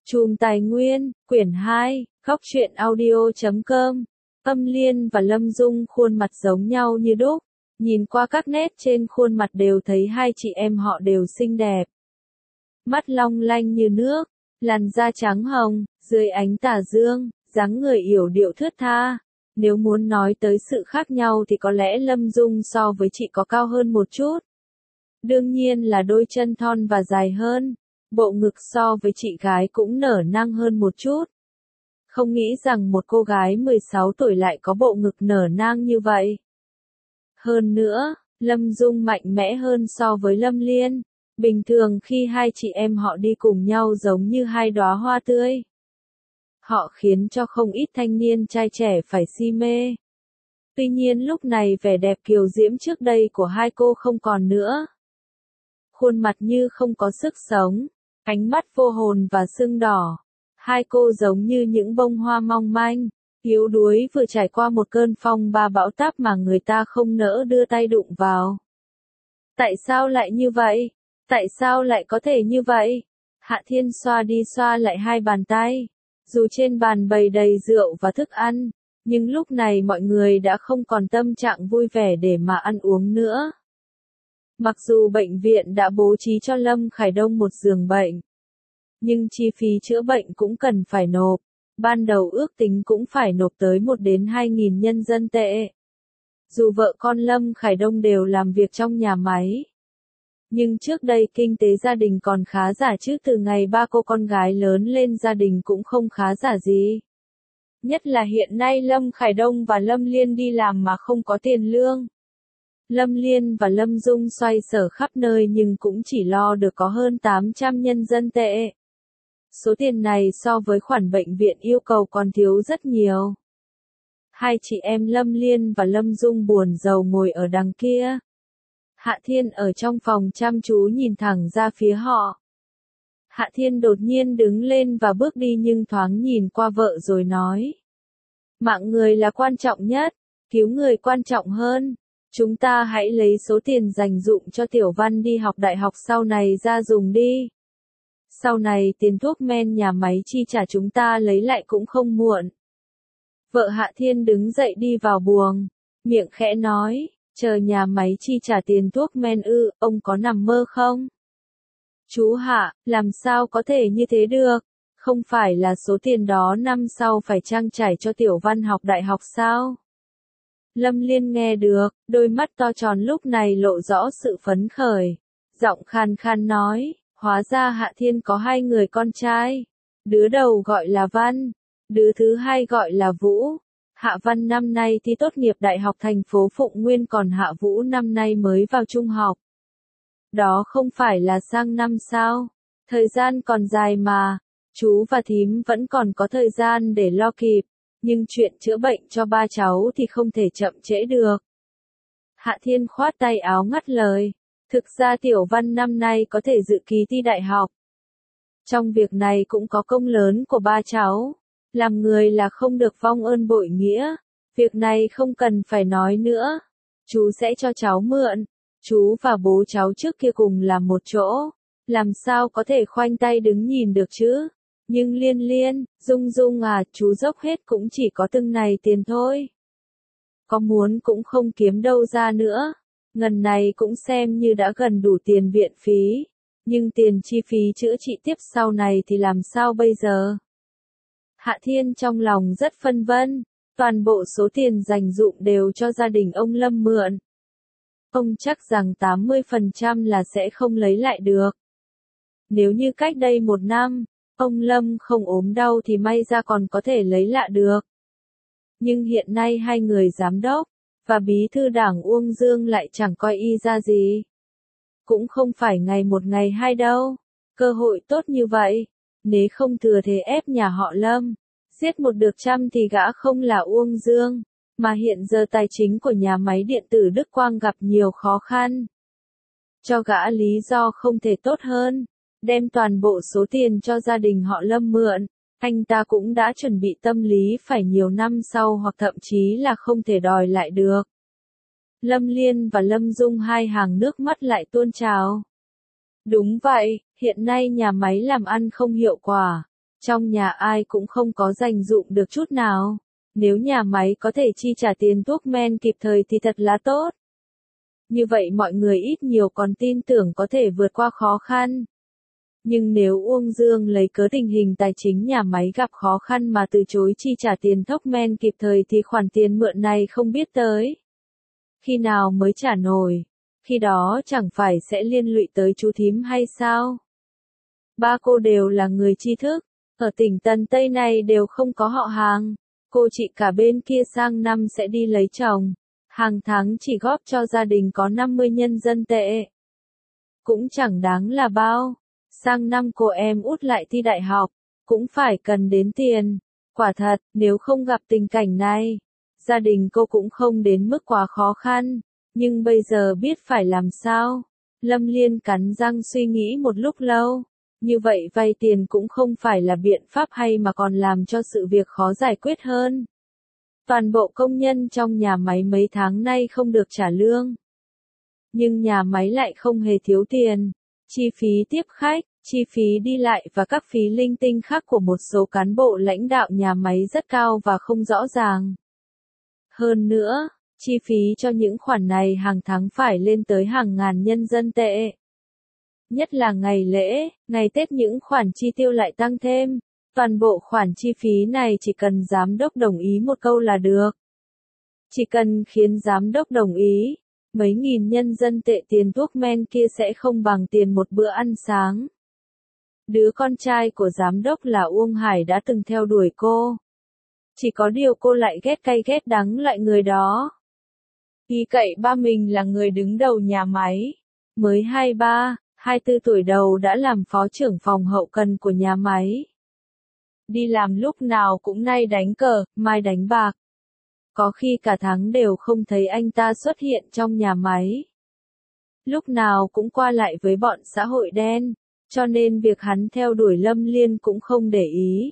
Chùm Tài Nguyên, quyển 2, Góc truyện audio.com. Âm Liên và Lâm Dung khuôn mặt giống nhau như đúc, nhìn qua các nét trên khuôn mặt đều thấy hai chị em họ đều xinh đẹp. Mắt long lanh như nước, làn da trắng hồng, dưới ánh tà dương, dáng người yểu điệu thướt tha. Nếu muốn nói tới sự khác nhau thì có lẽ Lâm Dung so với chị có cao hơn một chút. Đương nhiên là đôi chân thon và dài hơn. Bộ ngực so với chị gái cũng nở nang hơn một chút. Không nghĩ rằng một cô gái 16 tuổi lại có bộ ngực nở nang như vậy. Hơn nữa, Lâm Dung mạnh mẽ hơn so với Lâm Liên. Bình thường khi hai chị em họ đi cùng nhau giống như hai đóa hoa tươi. Họ khiến cho không ít thanh niên trai trẻ phải si mê. Tuy nhiên lúc này vẻ đẹp kiều diễm trước đây của hai cô không còn nữa. Khuôn mặt như không có sức sống. Ánh mắt vô hồn và sưng đỏ. Hai cô giống như những bông hoa mong manh, yếu đuối vừa trải qua một cơn phong ba bão táp mà người ta không nỡ đưa tay đụng vào. Tại sao lại như vậy? Tại sao lại có thể như vậy? Hạ Thiên xoa đi xoa lại hai bàn tay. Dù trên bàn bày đầy rượu và thức ăn, nhưng lúc này mọi người đã không còn tâm trạng vui vẻ để mà ăn uống nữa. Mặc dù bệnh viện đã bố trí cho Lâm Khải Đông một giường bệnh, nhưng chi phí chữa bệnh cũng cần phải nộp. Ban đầu ước tính cũng phải nộp tới 1 đến 2.000 nhân dân tệ. Dù vợ con Lâm Khải Đông đều làm việc trong nhà máy, nhưng trước đây kinh tế gia đình còn khá giả chứ, từ ngày ba cô con gái lớn lên gia đình cũng không khá giả gì. Nhất là hiện nay Lâm Khải Đông và Lâm Liên đi làm mà không có tiền lương. Lâm Liên và Lâm Dung xoay sở khắp nơi nhưng cũng chỉ lo được có hơn 800 nhân dân tệ. Số tiền này so với khoản bệnh viện yêu cầu còn thiếu rất nhiều. Hai chị em Lâm Liên và Lâm Dung buồn rầu ngồi ở đằng kia. Hạ Thiên ở trong phòng chăm chú nhìn thẳng ra phía họ. Hạ Thiên đột nhiên đứng lên và bước đi nhưng thoáng nhìn qua vợ rồi nói. Mạng người là quan trọng nhất, cứu người quan trọng hơn. Chúng ta hãy lấy số tiền dành dụm cho Tiểu Văn đi học đại học sau này ra dùng đi. Sau này tiền thuốc men nhà máy chi trả chúng ta lấy lại cũng không muộn. Vợ Hạ Thiên đứng dậy đi vào buồng, miệng khẽ nói, chờ nhà máy chi trả tiền thuốc men ư, ông có nằm mơ không? Chú Hạ, làm sao có thể như thế được? Không phải là số tiền đó năm sau phải trang trải cho Tiểu Văn học đại học sao? Lâm Liên nghe được, đôi mắt to tròn lúc này lộ rõ sự phấn khởi. Giọng khan khan nói, hóa ra Hạ Thiên có 2 người con trai. Đứa đầu gọi là Văn, đứa thứ hai gọi là Vũ. Hạ Văn năm nay thi tốt nghiệp đại học thành phố Phụng Nguyên, còn Hạ Vũ năm nay mới vào trung học. Đó không phải là sang năm sao? Thời gian còn dài mà, chú và thím vẫn còn có thời gian để lo kịp. Nhưng chuyện chữa bệnh cho ba cháu thì không thể chậm trễ được. Hạ Thiên khoát tay áo ngắt lời. Thực ra Tiểu Văn năm nay có thể dự kỳ thi đại học. Trong việc này cũng có công lớn của ba cháu. Làm người là không được vong ơn bội nghĩa. Việc này không cần phải nói nữa. Chú sẽ cho cháu mượn. Chú và bố cháu trước kia cùng làm một chỗ. Làm sao có thể khoanh tay đứng nhìn được chứ? Nhưng Liên Liên, Dung Dung à, chú dốc hết cũng chỉ có từng này tiền thôi. Có muốn cũng không kiếm đâu ra nữa. Ngần này cũng xem như đã gần đủ tiền viện phí. Nhưng tiền chi phí chữa trị tiếp sau này thì làm sao bây giờ? Hạ Thiên trong lòng rất phân vân. Toàn bộ số tiền dành dụm đều cho gia đình ông Lâm mượn. Ông chắc rằng 80% là sẽ không lấy lại được. Nếu như cách đây 1 năm, ông Lâm không ốm đau thì may ra còn có thể lấy lại được. Nhưng hiện nay 2 người giám đốc và bí thư đảng Uông Dương lại chẳng coi y ra gì. Cũng không phải ngày một ngày hai đâu. Cơ hội tốt như vậy, nếu không thừa thế ép nhà họ Lâm, giết một được trăm thì gã không là Uông Dương, mà hiện giờ tài chính của nhà máy điện tử Đức Quang gặp nhiều khó khăn. Cho gã lý do không thể tốt hơn, đem toàn bộ số tiền cho gia đình họ Lâm mượn. Anh ta cũng đã chuẩn bị tâm lý phải nhiều năm sau hoặc thậm chí là không thể đòi lại được. Lâm Liên và Lâm Dung hai hàng nước mắt lại tuôn trào. Đúng vậy, hiện nay nhà máy làm ăn không hiệu quả. Trong nhà ai cũng không có dành dụm được chút nào. Nếu nhà máy có thể chi trả tiền thuốc men kịp thời thì thật là tốt. Như vậy mọi người ít nhiều còn tin tưởng có thể vượt qua khó khăn. Nhưng nếu Uông Dương lấy cớ tình hình tài chính nhà máy gặp khó khăn mà từ chối chi trả tiền thuốc men kịp thời thì khoản tiền mượn này không biết tới khi nào mới trả nổi. Khi đó chẳng phải sẽ liên lụy tới chú thím hay sao? Ba cô đều là người tri thức, ở tỉnh Tần Tây này đều không có họ hàng. Cô chị cả bên kia sang năm sẽ đi lấy chồng, hàng tháng chỉ góp cho gia đình có 50 nhân dân tệ. Cũng chẳng đáng là bao. Sang năm cô em út lại thi đại học, cũng phải cần đến tiền. Quả thật, nếu không gặp tình cảnh này, gia đình cô cũng không đến mức quá khó khăn. Nhưng bây giờ biết phải làm sao? Lâm Liên cắn răng suy nghĩ một lúc lâu. Như vậy vay tiền cũng không phải là biện pháp hay mà còn làm cho sự việc khó giải quyết hơn. Toàn bộ công nhân trong nhà máy mấy tháng nay không được trả lương. Nhưng nhà máy lại không hề thiếu tiền. Chi phí tiếp khách, chi phí đi lại và các phí linh tinh khác của một số cán bộ lãnh đạo nhà máy rất cao và không rõ ràng. Hơn nữa, chi phí cho những khoản này hàng tháng phải lên tới hàng ngàn nhân dân tệ. Nhất là ngày lễ, ngày Tết những khoản chi tiêu lại tăng thêm. Toàn bộ khoản chi phí này chỉ cần giám đốc đồng ý một câu là được. Chỉ cần khiến giám đốc đồng ý, mấy nghìn nhân dân tệ tiền thuốc men kia sẽ không bằng tiền một bữa ăn sáng. Đứa con trai của giám đốc là Uông Hải đã từng theo đuổi cô. Chỉ có điều cô lại ghét cay ghét đắng loại người đó. Ghi cậy ba mình là người đứng đầu nhà máy. Mới 23, 24 tuổi đầu đã làm phó trưởng phòng hậu cần của nhà máy. Đi làm lúc nào cũng nay đánh cờ, mai đánh bạc. Có khi cả tháng đều không thấy anh ta xuất hiện trong nhà máy. Lúc nào cũng qua lại với bọn xã hội đen, cho nên việc hắn theo đuổi Lâm Liên cũng không để ý.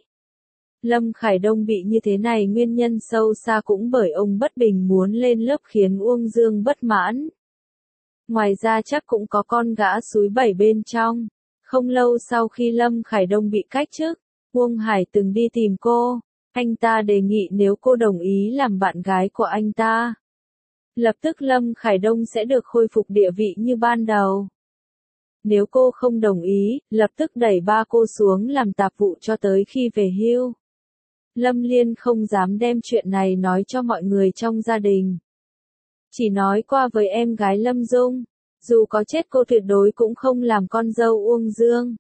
Lâm Khải Đông bị như thế này nguyên nhân sâu xa cũng bởi ông bất bình muốn lên lớp khiến Uông Dương bất mãn. Ngoài ra chắc cũng có con gã súi bảy bên trong. Không lâu sau khi Lâm Khải Đông bị cách chức, Uông Hải từng đi tìm cô. Anh ta đề nghị nếu cô đồng ý làm bạn gái của anh ta, lập tức Lâm Khải Đông sẽ được khôi phục địa vị như ban đầu. Nếu cô không đồng ý, lập tức đẩy ba cô xuống làm tạp vụ cho tới khi về hưu. Lâm Liên không dám đem chuyện này nói cho mọi người trong gia đình. Chỉ nói qua với em gái Lâm Dung, dù có chết cô tuyệt đối cũng không làm con dâu Uông Dương.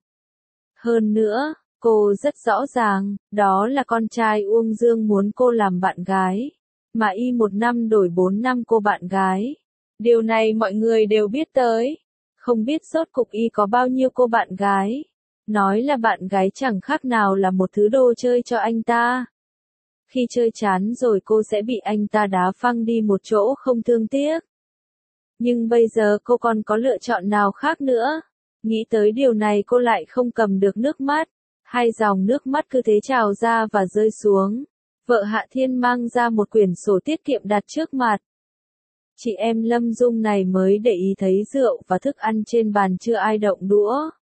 Hơn nữa, cô rất rõ ràng, đó là con trai Uông Dương muốn cô làm bạn gái, mà y 1 năm đổi 4 năm cô bạn gái. Điều này mọi người đều biết tới. Không biết rốt cục y có bao nhiêu cô bạn gái. Nói là bạn gái chẳng khác nào là một thứ đồ chơi cho anh ta. Khi chơi chán rồi cô sẽ bị anh ta đá phăng đi một chỗ không thương tiếc. Nhưng bây giờ cô còn có lựa chọn nào khác nữa. Nghĩ tới điều này cô lại không cầm được nước mắt. 2 dòng nước mắt cứ thế trào ra và rơi xuống. Vợ Hạ Thiên mang ra một quyển sổ tiết kiệm đặt trước mặt. Chị em Lâm Dung này mới để ý thấy rượu và thức ăn trên bàn chưa ai động đũa.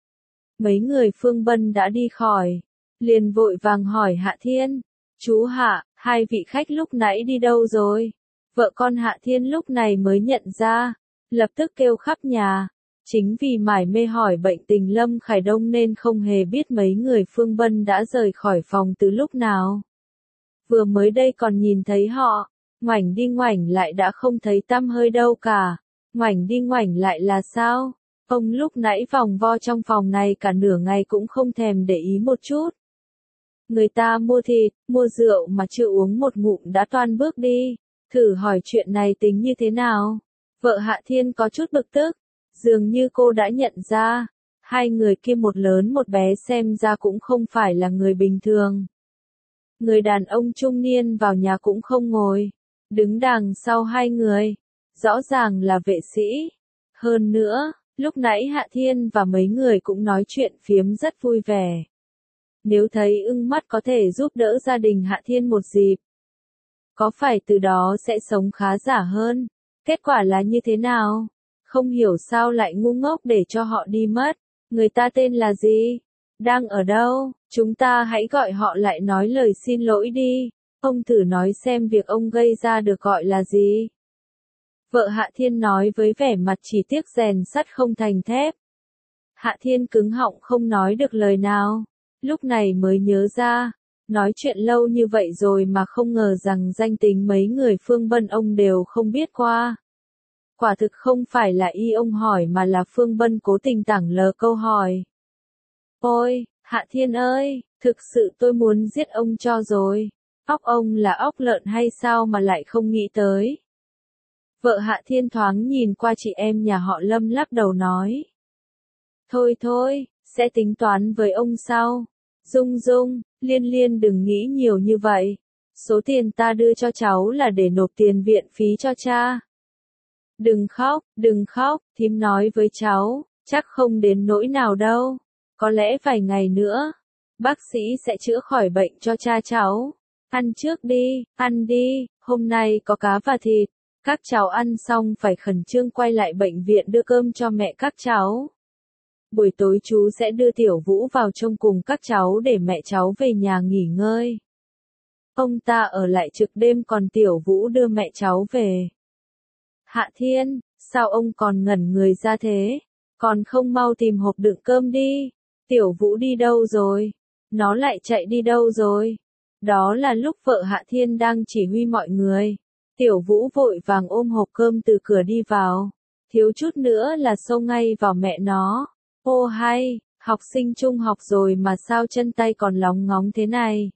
Mấy người Phương Bân đã đi khỏi. Liền vội vàng hỏi Hạ Thiên. Chú Hạ, 2 vị khách lúc nãy đi đâu rồi? Vợ con Hạ Thiên lúc này mới nhận ra. Lập tức kêu khắp nhà. Chính vì mải mê hỏi bệnh tình Lâm Khải Đông nên không hề biết mấy người Phương Bân đã rời khỏi phòng từ lúc nào. Vừa mới đây còn nhìn thấy họ, ngoảnh đi ngoảnh lại đã không thấy tăm hơi đâu cả. Ngoảnh đi ngoảnh lại là sao? Ông lúc nãy vòng vo trong phòng này cả nửa ngày cũng không thèm để ý một chút. Người ta mua thịt, mua rượu mà chưa uống một ngụm đã toan bước đi. Thử hỏi chuyện này tính như thế nào? Vợ Hạ Thiên có chút bực tức. Dường như cô đã nhận ra, 2 người kia một lớn một bé xem ra cũng không phải là người bình thường. Người đàn ông trung niên vào nhà cũng không ngồi, đứng đằng sau 2 người, rõ ràng là vệ sĩ. Hơn nữa, lúc nãy Hạ Thiên và mấy người cũng nói chuyện phiếm rất vui vẻ. Nếu thấy ưng mắt có thể giúp đỡ gia đình Hạ Thiên một dịp, có phải từ đó sẽ sống khá giả hơn? Kết quả là như thế nào? Không hiểu sao lại ngu ngốc để cho họ đi mất. Người ta tên là gì? Đang ở đâu? Chúng ta hãy gọi họ lại nói lời xin lỗi đi. Ông thử nói xem việc ông gây ra được gọi là gì. Vợ Hạ Thiên nói với vẻ mặt chỉ tiếc rèn sắt không thành thép. Hạ Thiên cứng họng không nói được lời nào. Lúc này mới nhớ ra. Nói chuyện lâu như vậy rồi mà không ngờ rằng danh tính mấy người Phương Bân ông đều không biết qua. Quả thực không phải là y ông hỏi mà là Phương Bân cố tình tảng lờ câu hỏi. Ôi, Hạ Thiên ơi, thực sự tôi muốn giết ông cho rồi. Óc ông là óc lợn hay sao mà lại không nghĩ tới. Vợ Hạ Thiên thoáng nhìn qua chị em nhà họ Lâm lắc đầu nói. Thôi thôi, sẽ tính toán với ông sau. Dung Dung, Liên Liên đừng nghĩ nhiều như vậy. Số tiền ta đưa cho cháu là để nộp tiền viện phí cho cha. Đừng khóc, thím nói với cháu, chắc không đến nỗi nào đâu. Có lẽ vài ngày nữa, bác sĩ sẽ chữa khỏi bệnh cho cha cháu. Ăn trước đi, ăn đi, hôm nay có cá và thịt. Các cháu ăn xong phải khẩn trương quay lại bệnh viện đưa cơm cho mẹ các cháu. Buổi tối chú sẽ đưa Tiểu Vũ vào trông cùng các cháu để mẹ cháu về nhà nghỉ ngơi. Ông ta ở lại trực đêm còn Tiểu Vũ đưa mẹ cháu về. Hạ Thiên, sao ông còn ngẩn người ra thế? Còn không mau tìm hộp đựng cơm đi. Tiểu Vũ đi đâu rồi? Nó lại chạy đi đâu rồi? Đó là lúc vợ Hạ Thiên đang chỉ huy mọi người. Tiểu Vũ vội vàng ôm hộp cơm từ cửa đi vào. Thiếu chút nữa là xông ngay vào mẹ nó. Ô hay, học sinh trung học rồi mà sao chân tay còn lóng ngóng thế này?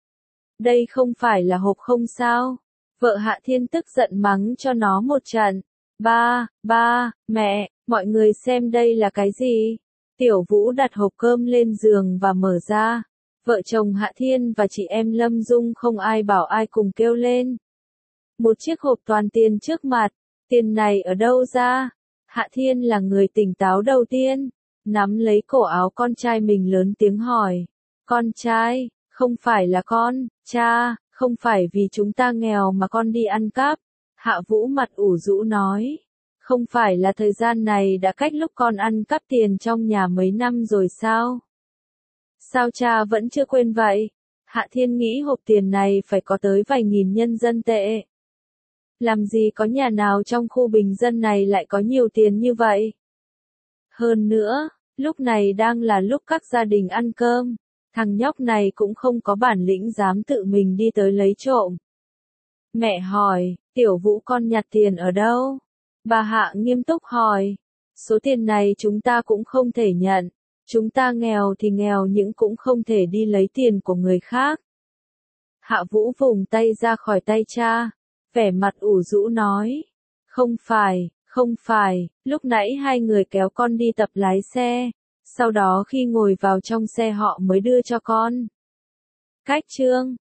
Đây không phải là hộp không sao? Vợ Hạ Thiên tức giận mắng cho nó một trận. Ba, mẹ, mọi người xem đây là cái gì? Tiểu Vũ đặt hộp cơm lên giường và mở ra. Vợ chồng Hạ Thiên và chị em Lâm Dung không ai bảo ai cùng kêu lên. Một chiếc hộp toàn tiền trước mặt. Tiền này ở đâu ra? Hạ Thiên là người tỉnh táo đầu tiên. Nắm lấy cổ áo con trai mình lớn tiếng hỏi. Con trai, không phải là con, cha, không phải vì chúng ta nghèo mà con đi ăn cắp. Hạ Vũ mặt ủ rũ nói. Không phải là thời gian này đã cách lúc con ăn cắp tiền trong nhà mấy năm rồi sao? Sao cha vẫn chưa quên vậy? Hạ Thiên nghĩ hộp tiền này phải có tới vài nghìn nhân dân tệ. Làm gì có nhà nào trong khu bình dân này lại có nhiều tiền như vậy? Hơn nữa, lúc này đang là lúc các gia đình ăn cơm. Thằng nhóc này cũng không có bản lĩnh dám tự mình đi tới lấy trộm. Mẹ hỏi, Tiểu Vũ con nhặt tiền ở đâu? Bà Hạ nghiêm túc hỏi. Số tiền này chúng ta cũng không thể nhận. Chúng ta nghèo thì nghèo nhưng cũng không thể đi lấy tiền của người khác. Hạ Vũ vùng tay ra khỏi tay cha. Vẻ mặt ủ rũ nói. Không phải, lúc nãy hai người kéo con đi tập lái xe. Sau đó khi ngồi vào trong xe họ mới đưa cho con. Cách chương